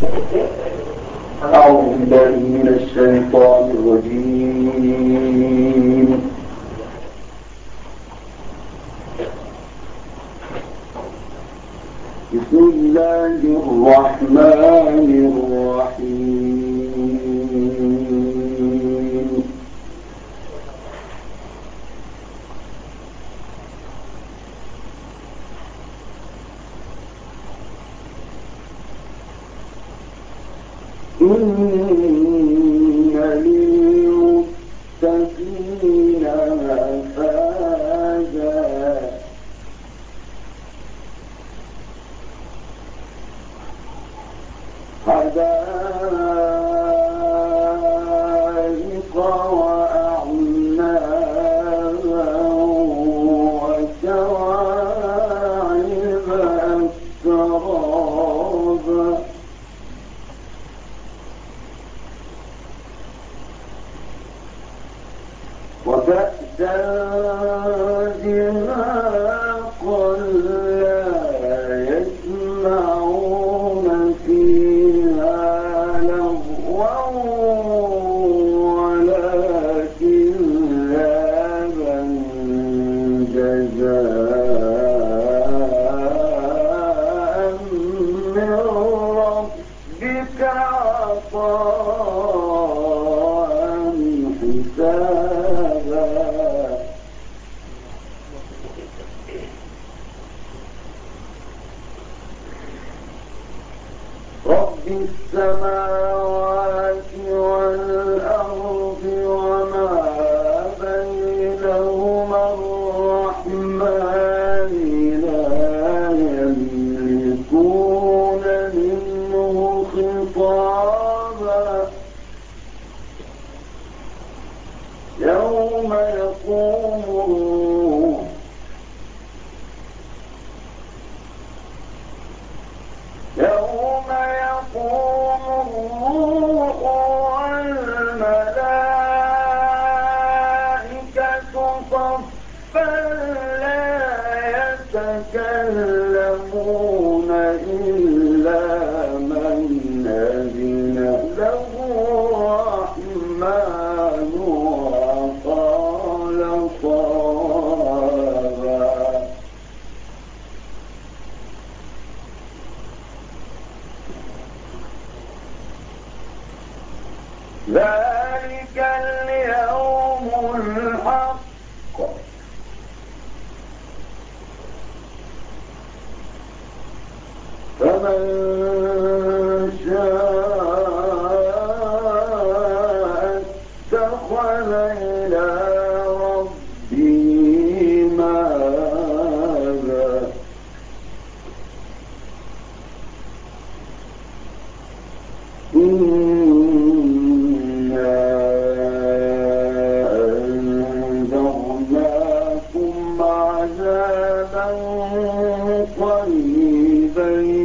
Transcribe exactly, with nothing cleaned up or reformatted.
أعوذ بالله من الشيطان الرجيم. بسم الله الرحمن الرحيم. إن للمتقين مفازا حدائق وأعنابا وكواعب أترابا وكأسا دهاقا لا يسمعون فيها لغوا ولا كذابا جزاء من ربك عطاء حسابا. رب السماوات والأرض وما بينهما الرحمن لا يملكون منه خطابا. يوم يقوم الروح يوم يقوم الروح والملائكة صفا لا يتكلمون إلا من أذن له الرحمن وقال صوابا. ذلك اليوم الحق فمن شاء اتخذ إلى ربه مآبا. عذابا قريبا